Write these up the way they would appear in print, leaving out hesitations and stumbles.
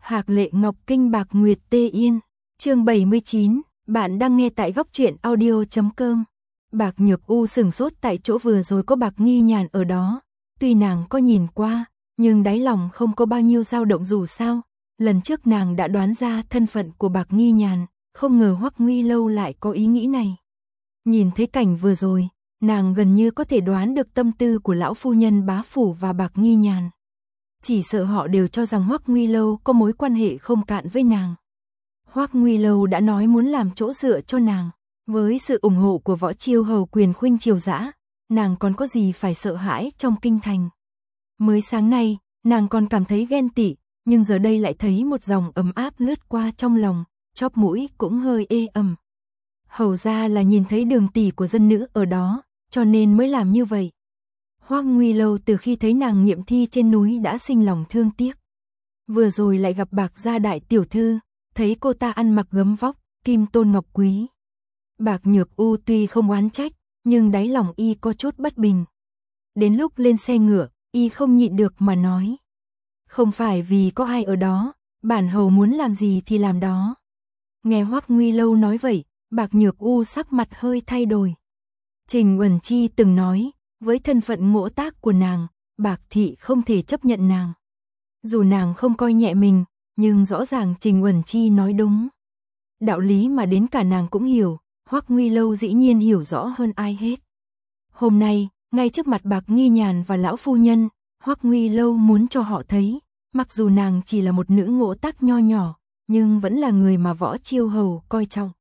Hạc Lệ Ngọc Kinh Bạc Nguyệt Tê Yên, chương 79, bạn đang nghe tại góc truyện audio.com. Bạc Nhược U sừng sốt tại chỗ, vừa rồi có Bạc Nghi Nhàn ở đó, tuy nàng có nhìn qua, nhưng đáy lòng không có bao nhiêu dao động, dù sao, lần trước nàng đã đoán ra thân phận của Bạc Nghi Nhàn, không ngờ Hoắc Nguy Lâu lại có ý nghĩ này. Nhìn thấy cảnh vừa rồi, nàng gần như có thể đoán được tâm tư của lão phu nhân bá phủ và Bạc Nghi Nhàn. Chỉ sợ họ đều cho rằng Hoắc Nguy Lâu có mối quan hệ không cạn với nàng. Hoắc Nguy Lâu đã nói muốn làm chỗ dựa cho nàng, với sự ủng hộ của Võ Chiêu Hầu quyền khuynh triều dã, nàng còn có gì phải sợ hãi trong kinh thành. Mới sáng nay, nàng còn cảm thấy ghen tị, nhưng giờ đây lại thấy một dòng ấm áp lướt qua trong lòng, chóp mũi cũng hơi ê ẩm. Hầu ra là nhìn thấy Đường tỷ của dân nữ ở đó, cho nên mới làm như vậy. Hoắc Nguy Lâu từ khi thấy nàng nghiệm thi trên núi đã sinh lòng thương tiếc. Vừa rồi lại gặp Bạc gia đại tiểu thư, thấy cô ta ăn mặc gấm vóc, kim tôn ngọc quý. Bạc Nhược U tuy không oán trách, nhưng đáy lòng y có chút bất bình. Đến lúc lên xe ngựa, y không nhịn được mà nói. Không phải vì có ai ở đó, bản hầu muốn làm gì thì làm đó. Nghe Hoắc Nguy Lâu nói vậy, Bạc Nhược U sắc mặt hơi thay đổi. Trình Uẩn Chi từng nói, với thân phận ngỗ tác của nàng, Bạc thị không thể chấp nhận nàng. Dù nàng không coi nhẹ mình, nhưng rõ ràng Trình Uẩn Chi nói đúng. Đạo lý mà đến cả nàng cũng hiểu, Hoắc Nguy Lâu dĩ nhiên hiểu rõ hơn ai hết. Hôm nay, ngay trước mặt Bạc Nghi Nhàn và lão phu nhân, Hoắc Nguy Lâu muốn cho họ thấy, mặc dù nàng chỉ là một nữ ngỗ tác nho nhỏ, nhưng vẫn là người mà Võ Chiêu Hầu coi trọng.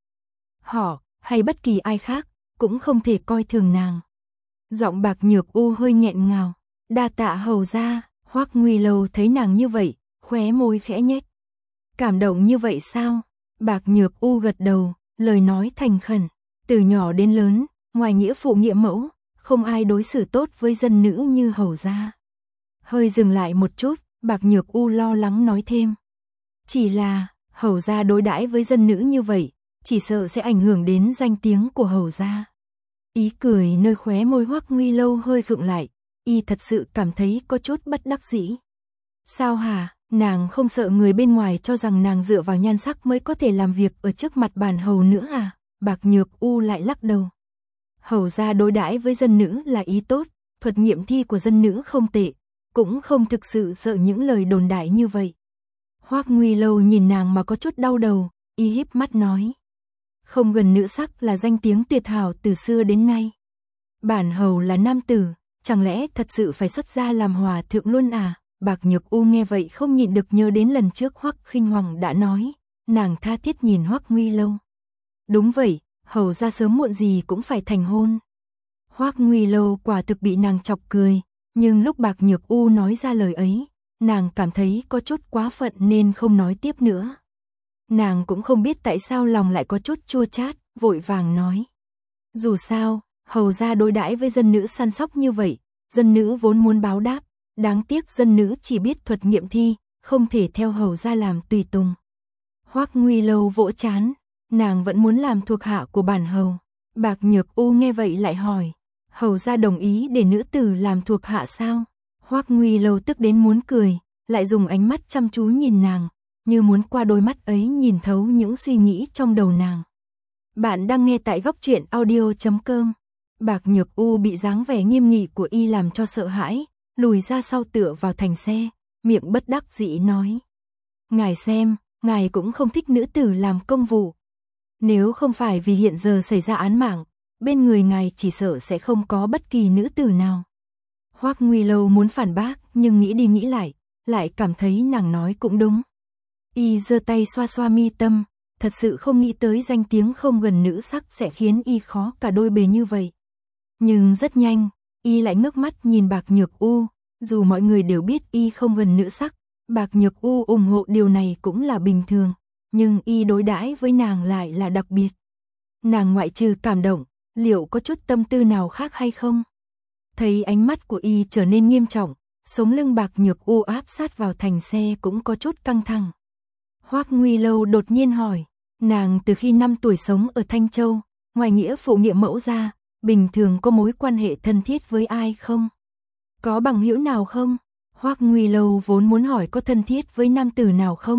Họ, hay bất kỳ ai khác, cũng không thể coi thường nàng. Giọng Bạc Nhược U hơi nghẹn ngào. Đa tạ hầu gia. Hoắc Nguy Lâu thấy nàng như vậy, khóe môi khẽ nhếch. Cảm động như vậy sao? Bạc Nhược U gật đầu, lời nói thành khẩn. Từ nhỏ đến lớn, ngoài nghĩa phụ nghĩa mẫu, không ai đối xử tốt với dân nữ như hầu gia. Hơi dừng lại một chút, Bạc Nhược U lo lắng nói thêm. Chỉ là, hầu gia đối đãi với dân nữ như vậy, chỉ sợ sẽ ảnh hưởng đến danh tiếng của hầu gia. Ý cười nơi khóe môi Hoắc Nguy Lâu hơi khựng lại, y thật sự cảm thấy có chút bất đắc dĩ. Sao hả, nàng không sợ người bên ngoài cho rằng nàng dựa vào nhan sắc mới có thể làm việc ở trước mặt bản hầu nữa à? Bạc Nhược U lại lắc đầu. Hầu gia đối đãi với dân nữ là ý tốt, thuật nghiệm thi của dân nữ không tệ, cũng không thực sự sợ những lời đồn đại như vậy. Hoắc Nguy Lâu nhìn nàng mà có chút đau đầu, y híp mắt nói. Không gần nữ sắc là danh tiếng tuyệt hảo từ xưa đến nay. Bản hầu là nam tử, chẳng lẽ thật sự phải xuất gia làm hòa thượng luôn à? Bạc Nhược U nghe vậy không nhịn được nhớ đến lần trước Hoắc Khinh Hoàng đã nói, nàng tha thiết nhìn Hoắc Nguy Lâu. Đúng vậy, hầu ra sớm muộn gì cũng phải thành hôn. Hoắc Nguy Lâu quả thực bị nàng chọc cười, nhưng lúc Bạc Nhược U nói ra lời ấy, nàng cảm thấy có chút quá phận nên không nói tiếp nữa. Nàng cũng không biết tại sao lòng lại có chút chua chát, vội vàng nói. Dù sao, hầu gia đối đãi với dân nữ săn sóc như vậy, dân nữ vốn muốn báo đáp, đáng tiếc dân nữ chỉ biết thuật nghiệm thi, không thể theo hầu gia làm tùy tùng. Hoắc Nguy Lâu vỗ chán, nàng vẫn muốn làm thuộc hạ của bản hầu. Bạc Nhược U nghe vậy lại hỏi, hầu gia đồng ý để nữ tử làm thuộc hạ sao? Hoắc Nguy Lâu tức đến muốn cười, lại dùng ánh mắt chăm chú nhìn nàng, như muốn qua đôi mắt ấy nhìn thấu những suy nghĩ trong đầu nàng. Bạn đang nghe tại góc truyện audio.com. Bạc Nhược U bị dáng vẻ nghiêm nghị của y làm cho sợ hãi, lùi ra sau tựa vào thành xe, miệng bất đắc dĩ nói. Ngài xem, ngài cũng không thích nữ tử làm công vụ. Nếu không phải vì hiện giờ xảy ra án mạng, bên người ngài chỉ sợ sẽ không có bất kỳ nữ tử nào. Hoắc Nguy Lâu muốn phản bác, nhưng nghĩ đi nghĩ lại cảm thấy nàng nói cũng đúng. Y giơ tay xoa xoa mi tâm, thật sự không nghĩ tới danh tiếng không gần nữ sắc sẽ khiến y khó cả đôi bề như vậy. Nhưng rất nhanh, y lại ngước mắt nhìn Bạc Nhược U, dù mọi người đều biết y không gần nữ sắc, Bạc Nhược U ủng hộ điều này cũng là bình thường, nhưng y đối đãi với nàng lại là đặc biệt. Nàng ngoại trừ cảm động, liệu có chút tâm tư nào khác hay không? Thấy ánh mắt của y trở nên nghiêm trọng, sống lưng Bạc Nhược U áp sát vào thành xe cũng có chút căng thẳng. Hoắc Nguy Lâu đột nhiên hỏi, nàng từ khi 5 tuổi sống ở Thanh Châu, ngoài nghĩa phụ nghĩa mẫu ra, bình thường có mối quan hệ thân thiết với ai không? Có bằng hữu nào không? Hoắc Nguy Lâu vốn muốn hỏi có thân thiết với nam tử nào không,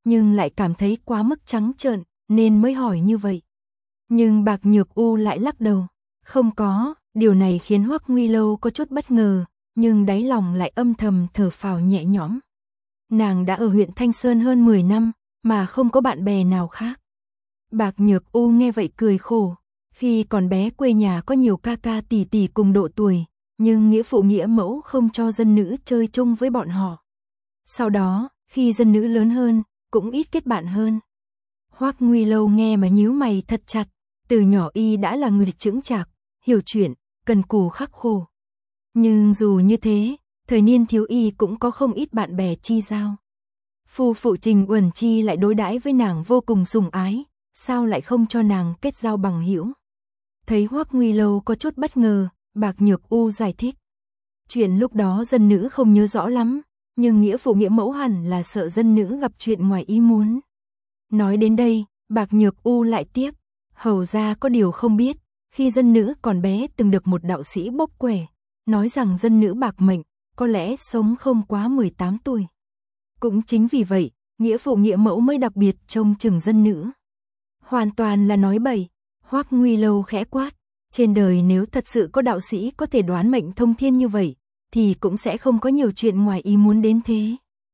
nhưng lại cảm thấy quá mức trắng trợn, nên mới hỏi như vậy. Nhưng Bạc Nhược U lại lắc đầu, không có, điều này khiến Hoắc Nguy Lâu có chút bất ngờ, nhưng đáy lòng lại âm thầm thở phào nhẹ nhõm. Nàng đã ở huyện Thanh Sơn hơn 10 năm, mà không có bạn bè nào khác. Bạc Nhược U nghe vậy cười khổ, khi còn bé quê nhà có nhiều ca ca tỷ tỷ cùng độ tuổi, nhưng nghĩa phụ nghĩa mẫu không cho dân nữ chơi chung với bọn họ. Sau đó, khi dân nữ lớn hơn, cũng ít kết bạn hơn. Hoắc Nguy Lâu nghe mà nhíu mày thật chặt, từ nhỏ y đã là người chững chạc, hiểu chuyện, cần cù khắc khổ. Nhưng dù như thế, thời niên thiếu y cũng có không ít bạn bè chi giao. Phu phụ Trình Uẩn Chi lại đối đãi với nàng vô cùng sủng ái, sao lại không cho nàng kết giao bằng hữu? Thấy Hoắc Nguy Lâu có chút bất ngờ, Bạc Nhược U giải thích. Chuyện lúc đó dân nữ không nhớ rõ lắm, nhưng nghĩa phụ nghĩa mẫu hẳn là sợ dân nữ gặp chuyện ngoài ý muốn. Nói đến đây, Bạc Nhược U lại tiếp, hầu ra có điều không biết, khi dân nữ còn bé từng được một đạo sĩ bốc quẻ, nói rằng dân nữ bạc mệnh, có lẽ sống không quá 18 tuổi. Cũng chính vì vậy, nghĩa phụ nghĩa mẫu mới đặc biệt trông chừng dân nữ. Hoàn toàn là nói bậy. Hoắc Nguy Lâu khẽ quát, trên đời nếu thật sự có đạo sĩ có thể đoán mệnh thông thiên như vậy, thì cũng sẽ không có nhiều chuyện ngoài ý muốn đến thế.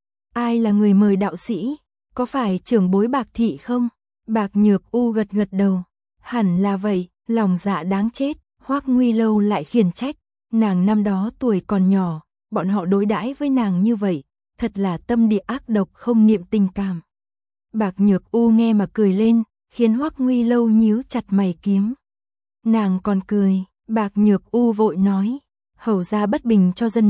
Ai là người mời đạo sĩ? Có phải trưởng bối Bạc thị không? Bạc Nhược U gật gật đầu. Hẳn là vậy, lòng dạ đáng chết. Hoắc Nguy Lâu lại khiển trách, nàng năm đó tuổi còn nhỏ, bọn họ đối đãi với nàng như vậy, thật là tâm địa ác độc không niệm tình cảm. Bạc Nhược U nghe mà cười lên, khiến Hoắc Nguy Lâu nhíu chặt mày kiếm. Nàng còn cười, Bạc Nhược U vội nói, hầu ra bất bình cho dân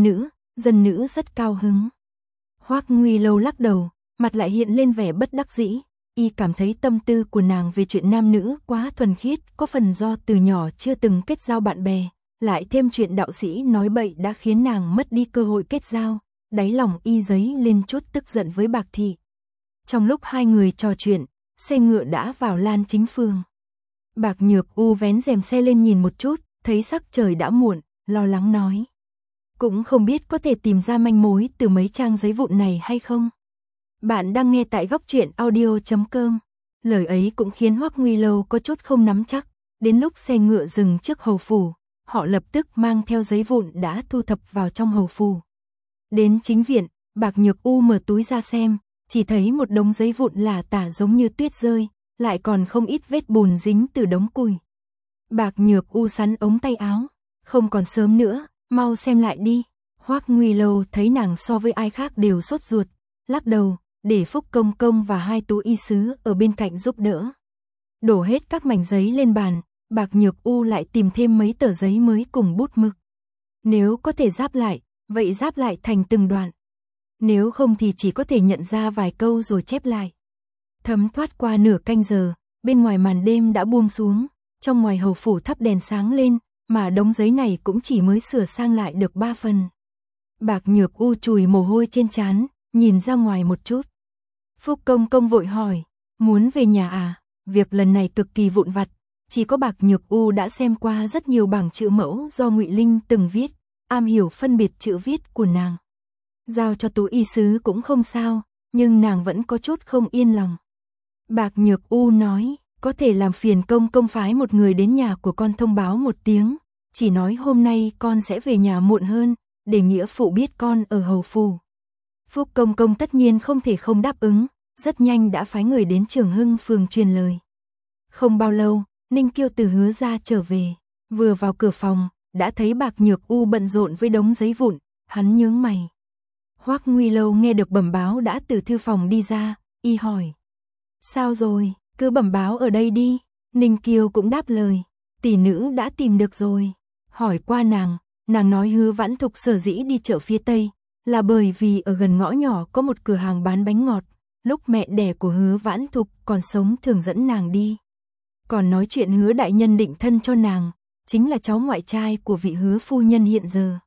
nữ rất cao hứng. Hoắc Nguy Lâu lắc đầu, mặt lại hiện lên vẻ bất đắc dĩ, y cảm thấy tâm tư của nàng về chuyện nam nữ quá thuần khiết, có phần do từ nhỏ chưa từng kết giao bạn bè, lại thêm chuyện đạo sĩ nói bậy đã khiến nàng mất đi cơ hội kết giao, đáy lòng y dấy lên chút tức giận với Bạc thị. Trong lúc hai người trò chuyện, xe ngựa đã vào Lan Chính Phường. Bạc Nhược U vén rèm xe lên nhìn một chút, thấy sắc trời đã muộn, lo lắng nói. Cũng không biết có thể tìm ra manh mối từ mấy trang giấy vụn này hay không. Bạn đang nghe tại góc truyện audio.com. Lời ấy cũng khiến Hoắc Nguy Lâu có chút không nắm chắc. Đến lúc xe ngựa dừng trước hầu phủ, họ lập tức mang theo giấy vụn đã thu thập vào trong hầu phủ. Đến chính viện, Bạc Nhược U mở túi ra xem, chỉ thấy một đống giấy vụn lả tả giống như tuyết rơi, lại còn không ít vết bùn dính từ đống củi. Bạc Nhược U sắn ống tay áo, không còn sớm nữa, mau xem lại đi. Hoắc Nguy Lâu thấy nàng so với ai khác đều sốt ruột, lắc đầu, để Phúc Công Công và hai tú y sứ ở bên cạnh giúp đỡ. Đổ hết các mảnh giấy lên bàn, Bạc Nhược U lại tìm thêm mấy tờ giấy mới cùng bút mực. Nếu có thể ráp lại, vậy ráp lại thành từng đoạn. Nếu không thì chỉ có thể nhận ra vài câu rồi chép lại. Thấm thoát qua nửa canh giờ, bên ngoài màn đêm đã buông xuống, trong ngoài hầu phủ thắp đèn sáng lên, mà đống giấy này cũng chỉ mới sửa sang lại được 3 phần. Bạc Nhược U chùi mồ hôi trên trán, nhìn ra ngoài một chút. Phúc Công Công vội hỏi, muốn về nhà à? Việc lần này cực kỳ vụn vặt, chỉ có Bạc Nhược U đã xem qua rất nhiều bảng chữ mẫu do Ngụy Linh từng viết, am hiểu phân biệt chữ viết của nàng. Giao cho tú y sứ cũng không sao, nhưng nàng vẫn có chút không yên lòng. Bạc Nhược U nói, có thể làm phiền công phái một người đến nhà của con thông báo một tiếng, chỉ nói hôm nay con sẽ về nhà muộn hơn, để nghĩa phụ biết con ở hầu phủ. Phúc Công Công tất nhiên không thể không đáp ứng, rất nhanh đã phái người đến Trường Hưng phường truyền lời. Không bao lâu, Ninh Kiêu từ Hứa gia trở về, vừa vào cửa phòng, đã thấy Bạc Nhược U bận rộn với đống giấy vụn, hắn nhướng mày. Hoắc Nguy Lâu nghe được bẩm báo đã từ thư phòng đi ra, y hỏi. Sao rồi, cứ bẩm báo ở đây đi. Ninh Kiêu cũng đáp lời, tỷ nữ đã tìm được rồi. Hỏi qua nàng nói Hứa Vãn Thục sở dĩ đi chợ phía Tây, là bởi vì ở gần ngõ nhỏ có một cửa hàng bán bánh ngọt, lúc mẹ đẻ của Hứa Vãn Thục còn sống thường dẫn nàng đi. Còn nói chuyện Hứa đại nhân định thân cho nàng, chính là cháu ngoại trai của vị Hứa phu nhân hiện giờ.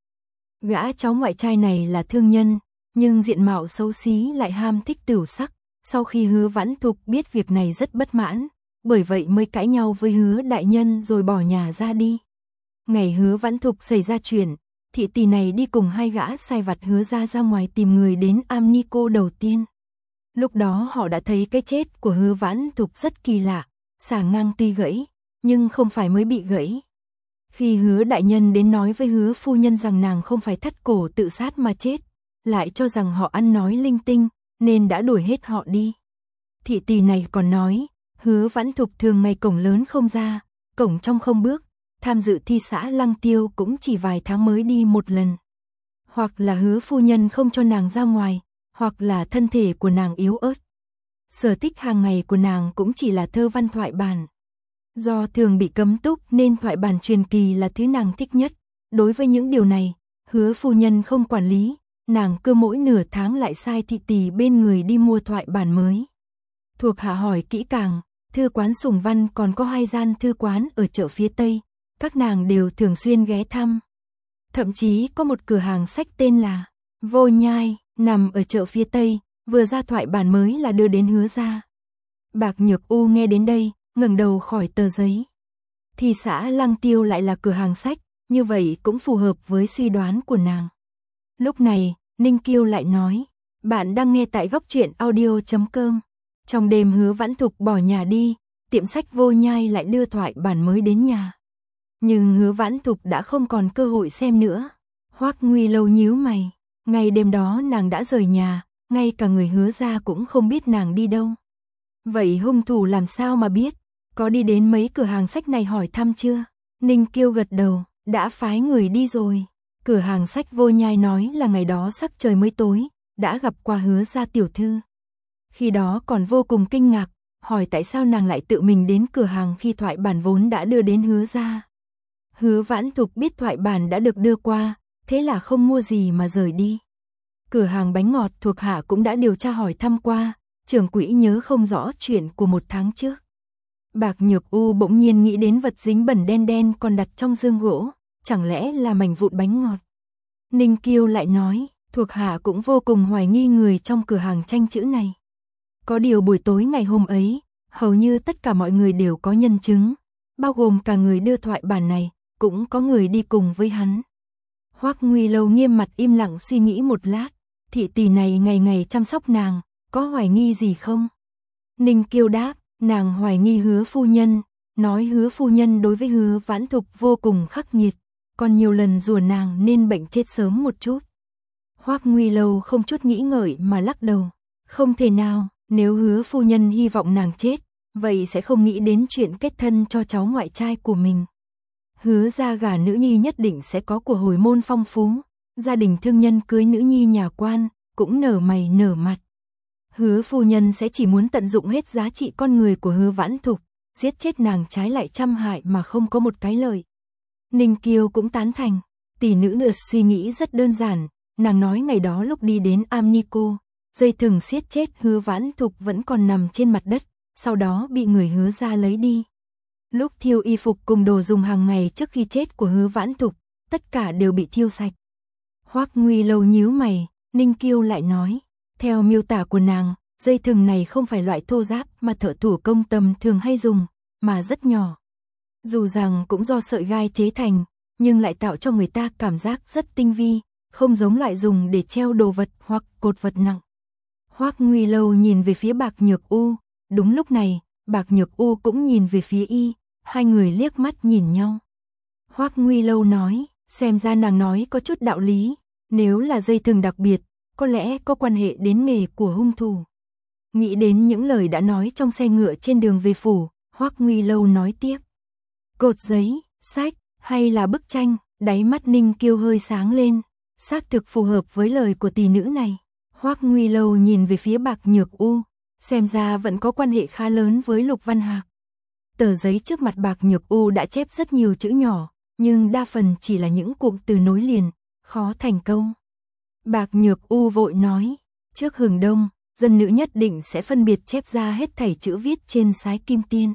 Gã cháu ngoại trai này là thương nhân, nhưng diện mạo xấu xí lại ham thích tửu sắc. Sau khi Hứa Vãn Thục biết việc này rất bất mãn, bởi vậy mới cãi nhau với Hứa đại nhân rồi bỏ nhà ra đi. Ngày Hứa Vãn Thục xảy ra chuyện, thị tỷ này đi cùng hai gã sai vặt Hứa ra ngoài tìm người đến am ni cô đầu tiên. Lúc đó họ đã thấy cái chết của Hứa Vãn Thục rất kỳ lạ, xà ngang tuy gãy, nhưng không phải mới bị gãy. Khi Hứa đại nhân đến nói với Hứa phu nhân rằng nàng không phải thắt cổ tự sát mà chết, lại cho rằng họ ăn nói linh tinh, nên đã đuổi hết họ đi. Thị tỷ này còn nói, Hứa Vãn Thục thường ngày cổng lớn không ra, cổng trong không bước, tham dự thi xã Lăng Tiêu cũng chỉ vài tháng mới đi một lần. Hoặc là Hứa phu nhân không cho nàng ra ngoài, hoặc là thân thể của nàng yếu ớt. Sở thích hàng ngày của nàng cũng chỉ là thơ văn thoại bản. Do thường bị cấm túc nên thoại bản truyền kỳ là thứ nàng thích nhất. Đối với những điều này, Hứa phu nhân không quản lý, nàng cứ mỗi nửa tháng lại sai thị tỷ bên người đi mua thoại bản mới. Thuộc hạ hỏi kỹ càng, thư quán Sùng Văn còn có 2 gian thư quán ở chợ phía Tây, các nàng đều thường xuyên ghé thăm. Thậm chí có một cửa hàng sách tên là Vô Nhai, nằm ở chợ phía Tây, vừa ra thoại bản mới là đưa đến Hứa gia. Bạc Nhược U nghe đến đây, ngẩng đầu khỏi tờ giấy. Thì xã Lăng Tiêu lại là cửa hàng sách, như vậy cũng phù hợp với suy đoán của nàng. Lúc này, Ninh Kiêu lại nói, bạn đang nghe tại góc truyện audio.com. Trong đêm Hứa Vãn Thục bỏ nhà đi, tiệm sách Vô Nhai lại đưa thoại bản mới đến nhà. Nhưng Hứa Vãn Thục đã không còn cơ hội xem nữa. Hoắc Nguy Lâu nhíu mày, ngày đêm đó nàng đã rời nhà, ngay cả người Hứa gia cũng không biết nàng đi đâu. Vậy hung thủ làm sao mà biết? Có đi đến mấy cửa hàng sách này hỏi thăm chưa? Ninh Kiêu gật đầu, đã phái người đi rồi. Cửa hàng sách Vô Nhai nói là ngày đó sắc trời mới tối, đã gặp qua Hứa gia tiểu thư. Khi đó còn vô cùng kinh ngạc, hỏi tại sao nàng lại tự mình đến cửa hàng khi thoại bản vốn đã đưa đến Hứa gia. Hứa Vãn Thục biết thoại bản đã được đưa qua, thế là không mua gì mà rời đi. Cửa hàng bánh ngọt thuộc hạ cũng đã điều tra hỏi thăm qua, trưởng quỹ nhớ không rõ chuyện của 1 tháng trước. Bạc Nhược U bỗng nhiên nghĩ đến vật dính bẩn đen đen còn đặt trong dương gỗ, chẳng lẽ là mảnh vụn bánh ngọt. Ninh Kiêu lại nói, thuộc hạ cũng vô cùng hoài nghi người trong cửa hàng tranh chữ này. Có điều buổi tối ngày hôm ấy, hầu như tất cả mọi người đều có nhân chứng, bao gồm cả người đưa thoại bản này, cũng có người đi cùng với hắn. Hoắc Nguy Lâu nghiêm mặt im lặng suy nghĩ một lát, thị tỷ này ngày ngày chăm sóc nàng, có hoài nghi gì không? Ninh Kiêu đáp, nàng hoài nghi Hứa phu nhân, nói Hứa phu nhân đối với Hứa Vãn Thục vô cùng khắc nghiệt, còn nhiều lần rủa nàng nên bệnh chết sớm một chút. Hoắc Nguy Lâu không chút nghĩ ngợi mà lắc đầu, không thể nào, nếu Hứa phu nhân hy vọng nàng chết, vậy sẽ không nghĩ đến chuyện kết thân cho cháu ngoại trai của mình. Hứa gia gả nữ nhi nhất định sẽ có của hồi môn phong phú, gia đình thương nhân cưới nữ nhi nhà quan, cũng nở mày nở mặt. Hứa phu nhân sẽ chỉ muốn tận dụng hết giá trị con người của Hứa Vãn Thục, giết chết nàng trái lại trăm hại mà không có một cái lợi. Ninh Kiêu cũng tán thành, tỷ nữ nữa suy nghĩ rất đơn giản, nàng nói ngày đó lúc đi đến Amnico, dây thừng siết chết Hứa Vãn Thục vẫn còn nằm trên mặt đất, sau đó bị người Hứa gia lấy đi. Lúc thiêu y phục cùng đồ dùng hàng ngày trước khi chết của Hứa Vãn Thục, tất cả đều bị thiêu sạch. Hoắc Nguy Lâu nhíu mày, Ninh Kiêu lại nói, theo miêu tả của nàng, dây thừng này không phải loại thô ráp mà thợ thủ công tầm thường hay dùng, mà rất nhỏ. Dù rằng cũng do sợi gai chế thành, nhưng lại tạo cho người ta cảm giác rất tinh vi, không giống loại dùng để treo đồ vật hoặc cột vật nặng. Hoắc Nguy Lâu nhìn về phía Bạc Nhược U, đúng lúc này, Bạc Nhược U cũng nhìn về phía y, hai người liếc mắt nhìn nhau. Hoắc Nguy Lâu nói, xem ra nàng nói có chút đạo lý, nếu là dây thừng đặc biệt, có lẽ có quan hệ đến nghề của hung thủ. Nghĩ đến những lời đã nói trong xe ngựa trên đường về phủ, Hoắc Nguy Lâu nói tiếp. Cột giấy, sách, hay là bức tranh, đáy mắt Ninh Kiêu hơi sáng lên, xác thực phù hợp với lời của tỷ nữ này. Hoắc Nguy Lâu nhìn về phía Bạc Nhược U, xem ra vẫn có quan hệ khá lớn với Lục Văn Hạc. Tờ giấy trước mặt Bạc Nhược U đã chép rất nhiều chữ nhỏ, nhưng đa phần chỉ là những cụm từ nối liền, khó thành câu. Bạc Nhược U vội nói, trước hừng đông, dân nữ nhất định sẽ phân biệt chép ra hết thảy chữ viết trên sái kim tiên.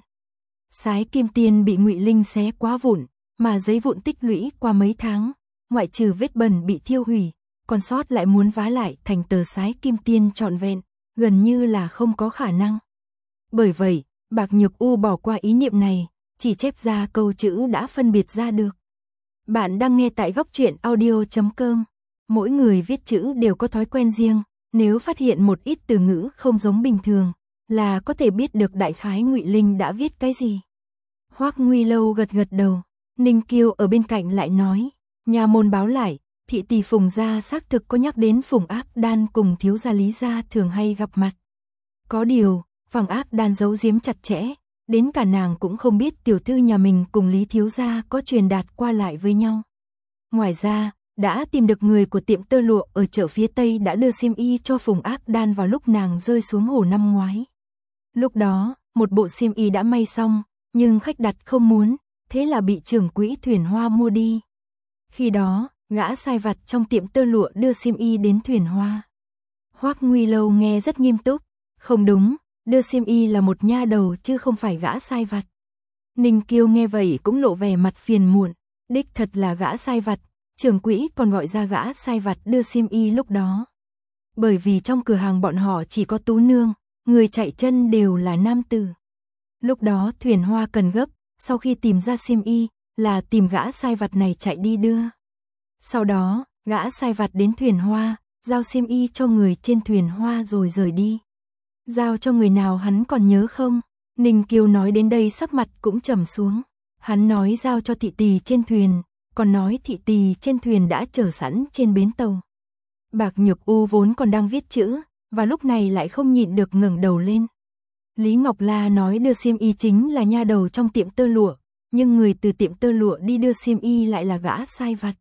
Sái kim tiên bị Ngụy Linh xé quá vụn, mà giấy vụn tích lũy qua mấy tháng, ngoại trừ vết bẩn bị thiêu hủy, còn sót lại muốn vá lại thành tờ sái kim tiên trọn vẹn, gần như là không có khả năng. Bởi vậy, Bạc Nhược U bỏ qua ý niệm này, chỉ chép ra câu chữ đã phân biệt ra được. Bạn đang nghe tại góc truyện audio.com. Mỗi người viết chữ đều có thói quen riêng, nếu phát hiện một ít từ ngữ không giống bình thường, là có thể biết được đại khái Ngụy Linh đã viết cái gì. Hoắc Nguy Lâu gật gật đầu, Ninh Kiêu ở bên cạnh lại nói, nha môn báo lại, thị tỷ Phùng gia xác thực có nhắc đến Phùng Ác Đan cùng thiếu gia Lý gia thường hay gặp mặt. Có điều, Phùng Ác Đan giấu giếm chặt chẽ, đến cả nàng cũng không biết tiểu thư nhà mình cùng Lý thiếu gia có truyền đạt qua lại với nhau. Ngoài ra, đã tìm được người của tiệm tơ lụa ở chợ phía Tây đã đưa xiêm y cho Phùng Ác Đan vào lúc nàng rơi xuống hồ năm ngoái. Lúc đó, một bộ xiêm y đã may xong, nhưng khách đặt không muốn, thế là bị trưởng quỹ Thuyền Hoa mua đi. Khi đó, gã sai vặt trong tiệm tơ lụa đưa xiêm y đến Thuyền Hoa. Hoắc Nguy Lâu nghe rất nghiêm túc, không đúng, đưa xiêm y là một nha đầu chứ không phải gã sai vặt. Ninh Kiêu nghe vậy cũng lộ vẻ mặt phiền muộn, đích thật là gã sai vặt, trưởng quỹ còn gọi ra gã sai vặt đưa xiêm y lúc đó. Bởi vì trong cửa hàng bọn họ chỉ có Tú Nương, người chạy chân đều là nam tử. Lúc đó Thuyền Hoa cần gấp, sau khi tìm ra xiêm y, là tìm gã sai vặt này chạy đi đưa. Sau đó, gã sai vặt đến Thuyền Hoa, giao xiêm y cho người trên Thuyền Hoa rồi rời đi. Giao cho người nào hắn còn nhớ không? Ninh Kiêu nói đến đây sắc mặt cũng trầm xuống. Hắn nói giao cho thị tỳ trên thuyền, còn nói thị tỳ trên thuyền đã chờ sẵn trên bến tàu. Bạc Nhược U vốn còn đang viết chữ, và lúc này lại không nhịn được ngẩng đầu lên. Lý Ngọc La nói đưa xiêm y chính là nha đầu trong tiệm tơ lụa, nhưng người từ tiệm tơ lụa đi đưa xiêm y lại là gã sai vặt.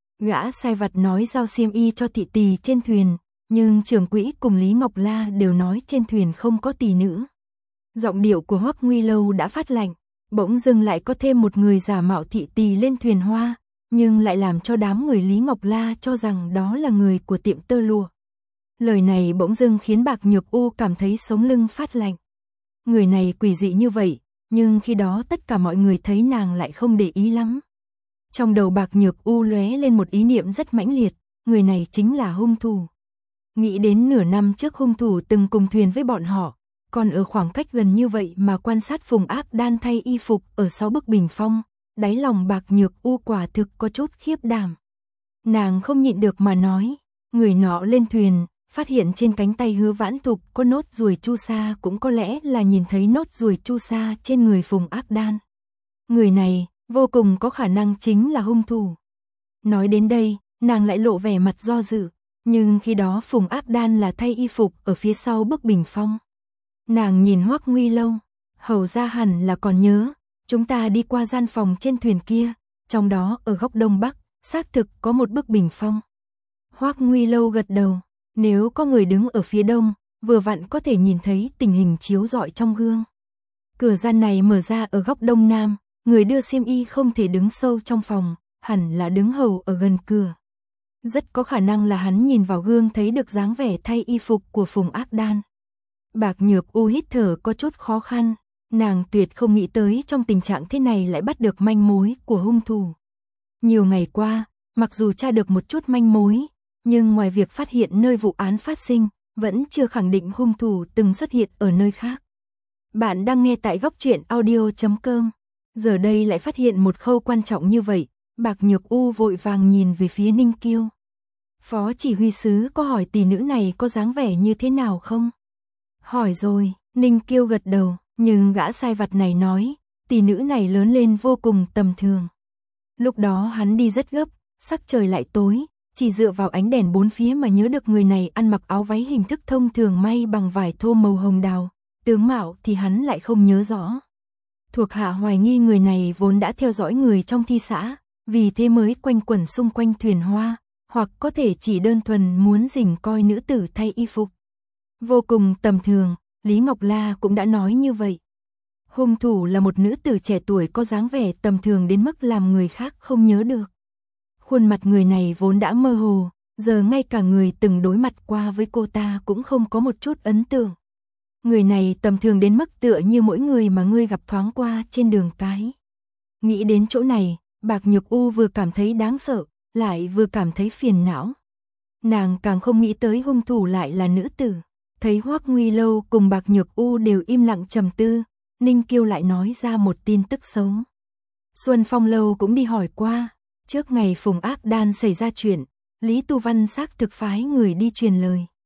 Gã sai vặt nói giao xiêm y cho thị tỳ trên thuyền, nhưng trưởng quỹ cùng Lý Ngọc La đều nói trên thuyền không có tỳ nữ. Giọng điệu của Hoắc Nguy Lâu đã phát lạnh, bỗng dưng lại có thêm một người giả mạo thị tỳ lên Thuyền Hoa, nhưng lại làm cho đám người Lý Ngọc La cho rằng đó là người của tiệm tơ lụa. Lời này bỗng dưng khiến Bạc Nhược U cảm thấy sống lưng phát lạnh. Người này quỷ dị như vậy, nhưng khi đó tất cả mọi người thấy nàng lại không để ý lắm. Trong đầu Bạc Nhược U lóe lên một ý niệm rất mãnh liệt, người này chính là hung thủ. Nghĩ đến nửa năm trước hung thủ từng cùng thuyền với bọn họ, còn ở khoảng cách gần như vậy mà quan sát Phùng Ác Đan thay y phục ở sau bức bình phong, đáy lòng Bạc Nhược U quả thực có chút khiếp đảm. Nàng không nhịn được mà nói, người nọ lên thuyền, phát hiện trên cánh tay Hứa Vãn Thục có nốt ruồi chu sa, cũng có lẽ là nhìn thấy nốt ruồi chu sa trên người Phùng Ác Đan. Người này, vô cùng có khả năng chính là hung thủ. Nói đến đây, nàng lại lộ vẻ mặt do dự, nhưng khi đó Phùng Ác Đan là thay y phục ở phía sau bức bình phong. Nàng nhìn Hoắc Nguy Lâu, hầu ra hẳn là còn nhớ, chúng ta đi qua gian phòng trên thuyền kia, trong đó ở góc đông bắc, xác thực có một bức bình phong. Hoắc Nguy Lâu gật đầu, nếu có người đứng ở phía đông, vừa vặn có thể nhìn thấy tình hình chiếu rọi trong gương. Cửa gian này mở ra ở góc đông nam, người đưa xiêm y không thể đứng sâu trong phòng, hẳn là đứng hầu ở gần cửa. Rất có khả năng là hắn nhìn vào gương thấy được dáng vẻ thay y phục của Phùng Ác Đan. Bạc Nhược U hít thở có chút khó khăn, nàng tuyệt không nghĩ tới trong tình trạng thế này lại bắt được manh mối của hung thủ. Nhiều ngày qua, mặc dù tra được một chút manh mối, nhưng ngoài việc phát hiện nơi vụ án phát sinh, vẫn chưa khẳng định hung thủ từng xuất hiện ở nơi khác. Bạn đang nghe tại góc truyện audio.com. Giờ đây lại phát hiện một khâu quan trọng như vậy, Bạc Nhược U vội vàng nhìn về phía Ninh Kiêu. Phó chỉ huy sứ có hỏi tỷ nữ này có dáng vẻ như thế nào không? Hỏi rồi, Ninh Kiêu gật đầu, nhưng gã sai vặt này nói, tỷ nữ này lớn lên vô cùng tầm thường. Lúc đó hắn đi rất gấp, sắc trời lại tối, chỉ dựa vào ánh đèn bốn phía mà nhớ được người này ăn mặc áo váy hình thức thông thường may bằng vải thô màu hồng đào, tướng mạo thì hắn lại không nhớ rõ. Thuộc hạ hoài nghi người này vốn đã theo dõi người trong thi xã, vì thế mới quanh quẩn xung quanh Thuyền Hoa, hoặc có thể chỉ đơn thuần muốn rình coi nữ tử thay y phục. Vô cùng tầm thường, Lý Ngọc La cũng đã nói như vậy. Hung thủ là một nữ tử trẻ tuổi có dáng vẻ tầm thường đến mức làm người khác không nhớ được. Khuôn mặt người này vốn đã mơ hồ, giờ ngay cả người từng đối mặt qua với cô ta cũng không có một chút ấn tượng. Người này tầm thường đến mức tựa như mỗi người mà ngươi gặp thoáng qua trên đường cái. Nghĩ đến chỗ này, Bạc Nhược U vừa cảm thấy đáng sợ, lại vừa cảm thấy phiền não. Nàng càng không nghĩ tới hung thủ lại là nữ tử. Thấy Hoắc Nguy Lâu cùng Bạc Nhược U đều im lặng trầm tư, Ninh Kiêu lại nói ra một tin tức xấu. Xuân Phong Lâu cũng đi hỏi qua, trước ngày Phùng Ác Đan xảy ra chuyện, Lý Tu Văn xác thực phái người đi truyền lời.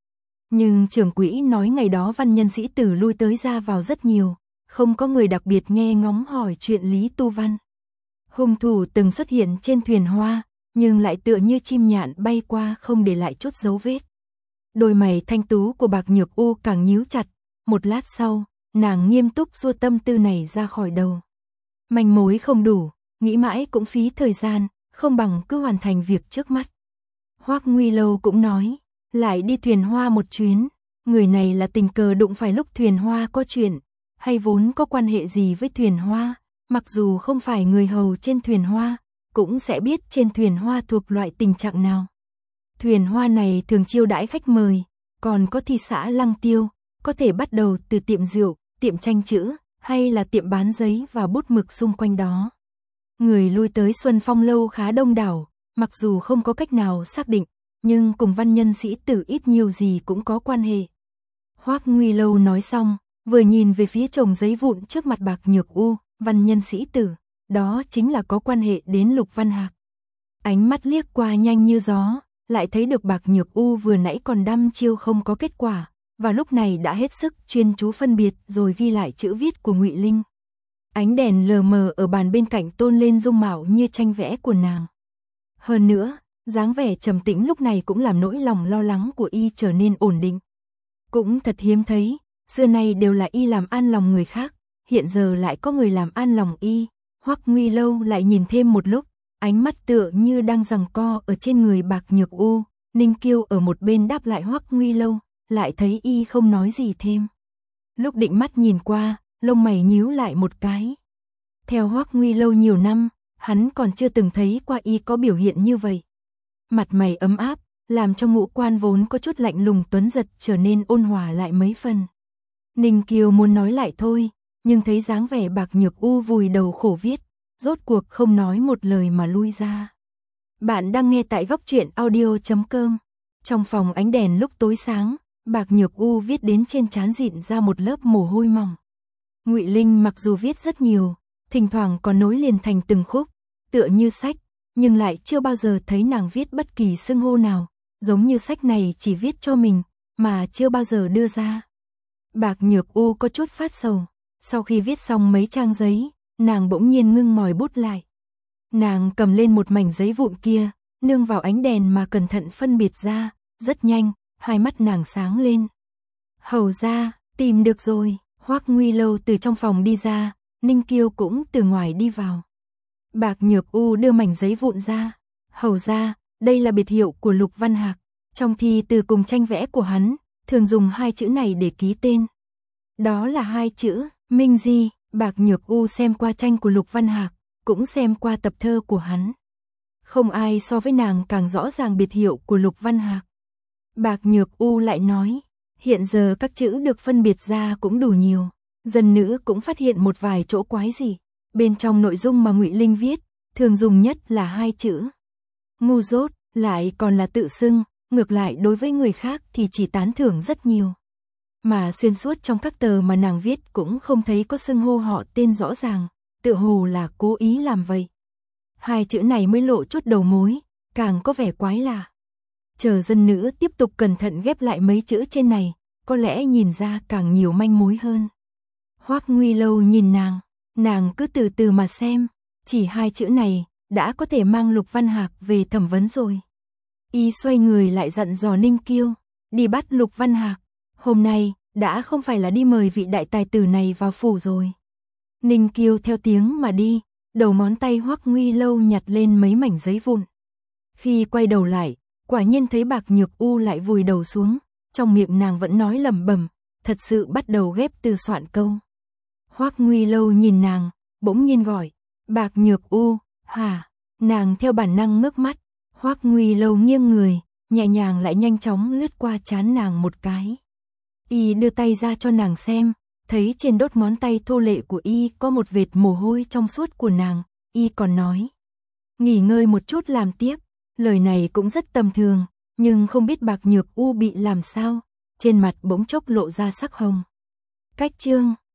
Nhưng trưởng quỹ nói ngày đó văn nhân sĩ tử lui tới ra vào rất nhiều, không có người đặc biệt nghe ngóng hỏi chuyện Lý Tu Văn. Hung thủ từng xuất hiện trên thuyền hoa, nhưng lại tựa như chim nhạn bay qua không để lại chút dấu vết. Đôi mày thanh tú của Bạc Nhược U càng nhíu chặt, một lát sau, nàng nghiêm túc xua tâm tư này ra khỏi đầu. Manh mối không đủ, nghĩ mãi cũng phí thời gian, không bằng cứ hoàn thành việc trước mắt. Hoắc Nguy Lâu cũng nói, lại đi thuyền hoa một chuyến, người này là tình cờ đụng phải lúc thuyền hoa có chuyện, hay vốn có quan hệ gì với thuyền hoa, mặc dù không phải người hầu trên thuyền hoa, cũng sẽ biết trên thuyền hoa thuộc loại tình trạng nào. Thuyền hoa này thường chiêu đãi khách mời, còn có thị xã Lăng Tiêu, có thể bắt đầu từ tiệm rượu, tiệm tranh chữ, hay là tiệm bán giấy và bút mực xung quanh đó. Người lui tới Xuân Phong Lâu khá đông đảo, mặc dù không có cách nào xác định, nhưng cùng văn nhân sĩ tử ít nhiều gì cũng có quan hệ. Hoắc Nguy Lâu nói xong, vừa nhìn về phía chồng giấy vụn trước mặt Bạc Nhược U, văn nhân sĩ tử, đó chính là có quan hệ đến Lục Văn Hạc. Ánh mắt liếc qua nhanh như gió, lại thấy được Bạc Nhược U vừa nãy còn đăm chiêu không có kết quả, và lúc này đã hết sức chuyên chú phân biệt rồi ghi lại chữ viết của Ngụy Linh. Ánh đèn lờ mờ ở bàn bên cạnh tôn lên dung mạo như tranh vẽ của nàng. Hơn nữa, dáng vẻ trầm tĩnh lúc này cũng làm nỗi lòng lo lắng của y trở nên ổn định. Cũng thật hiếm thấy, xưa nay đều là y làm an lòng người khác, hiện giờ lại có người làm an lòng y. Hoắc Nguy Lâu lại nhìn thêm một lúc, ánh mắt tựa như đang giằng co ở trên người Bạc Nhược U. Ninh Kiêu ở một bên đáp lại Hoắc Nguy Lâu, lại thấy y không nói gì thêm. Lúc định mắt nhìn qua, lông mày nhíu lại một cái. Theo Hoắc Nguy Lâu nhiều năm, hắn còn chưa từng thấy qua y có biểu hiện như vậy. Mặt mày ấm áp, làm cho ngũ quan vốn có chút lạnh lùng tuấn giật trở nên ôn hòa lại mấy phần. Ninh Kiều muốn nói lại thôi, nhưng thấy dáng vẻ Bạc Nhược U vùi đầu khổ viết, rốt cuộc không nói một lời mà lui ra. Bạn đang nghe tại góc truyện audio.com. Trong phòng ánh đèn lúc tối sáng, Bạc Nhược U viết đến trên trán dịn ra một lớp mồ hôi mỏng. Ngụy Linh mặc dù viết rất nhiều, thỉnh thoảng còn nối liền thành từng khúc, tựa như sách, nhưng lại chưa bao giờ thấy nàng viết bất kỳ xưng hô nào, giống như sách này chỉ viết cho mình, mà chưa bao giờ đưa ra. Bạc Nhược U có chút phát sầu, sau khi viết xong mấy trang giấy, nàng bỗng nhiên ngưng mỏi bút lại. Nàng cầm lên một mảnh giấy vụn kia, nương vào ánh đèn mà cẩn thận phân biệt ra, rất nhanh, hai mắt nàng sáng lên. Hầu ra, tìm được rồi. Hoắc Nguy Lâu từ trong phòng đi ra, Ninh Kiêu cũng từ ngoài đi vào. Bạc Nhược U đưa mảnh giấy vụn ra. Hầu ra, đây là biệt hiệu của Lục Văn Hạc. Trong thi từ cùng tranh vẽ của hắn, thường dùng hai chữ này để ký tên. Đó là hai chữ, Minh Di. Bạc Nhược U xem qua tranh của Lục Văn Hạc, cũng xem qua tập thơ của hắn. Không ai so với nàng càng rõ ràng biệt hiệu của Lục Văn Hạc. Bạc Nhược U lại nói, hiện giờ các chữ được phân biệt ra cũng đủ nhiều. Dân nữ cũng phát hiện một vài chỗ quái gì. Bên trong nội dung mà Ngụy Linh viết, thường dùng nhất là hai chữ. Ngu dốt, lại còn là tự xưng, ngược lại đối với người khác thì chỉ tán thưởng rất nhiều. Mà xuyên suốt trong các tờ mà nàng viết cũng không thấy có xưng hô họ tên rõ ràng, tựa hồ là cố ý làm vậy. Hai chữ này mới lộ chút đầu mối, càng có vẻ quái lạ. Chờ dân nữ tiếp tục cẩn thận ghép lại mấy chữ trên này, có lẽ nhìn ra càng nhiều manh mối hơn. Hoắc Nguy Lâu nhìn nàng cứ từ từ mà xem, chỉ hai chữ này đã có thể mang Lục Văn Hạc về thẩm vấn rồi. Y xoay người lại dặn dò Ninh Kiêu, đi bắt Lục Văn Hạc, hôm nay đã không phải là đi mời vị đại tài tử này vào phủ rồi. Ninh Kiêu theo tiếng mà đi, đầu ngón tay Hoắc Nguy Lâu nhặt lên mấy mảnh giấy vụn. Khi quay đầu lại, quả nhiên thấy Bạc Nhược U lại vùi đầu xuống, trong miệng nàng vẫn nói lẩm bẩm, thật sự bắt đầu ghép từ soạn câu. Hoắc Nguy Lâu nhìn nàng, bỗng nhiên gọi, Bạc Nhược U, hả? Nàng theo bản năng ngước mắt, Hoắc Nguy Lâu nghiêng người, nhẹ nhàng lại nhanh chóng lướt qua trán nàng một cái. Y đưa tay ra cho nàng xem, thấy trên đốt ngón tay thô lệ của y có một vệt mồ hôi trong suốt của nàng, y còn nói, nghỉ ngơi một chút làm tiếp. Lời này cũng rất tầm thường, nhưng không biết Bạc Nhược U bị làm sao, trên mặt bỗng chốc lộ ra sắc hồng. Cách chương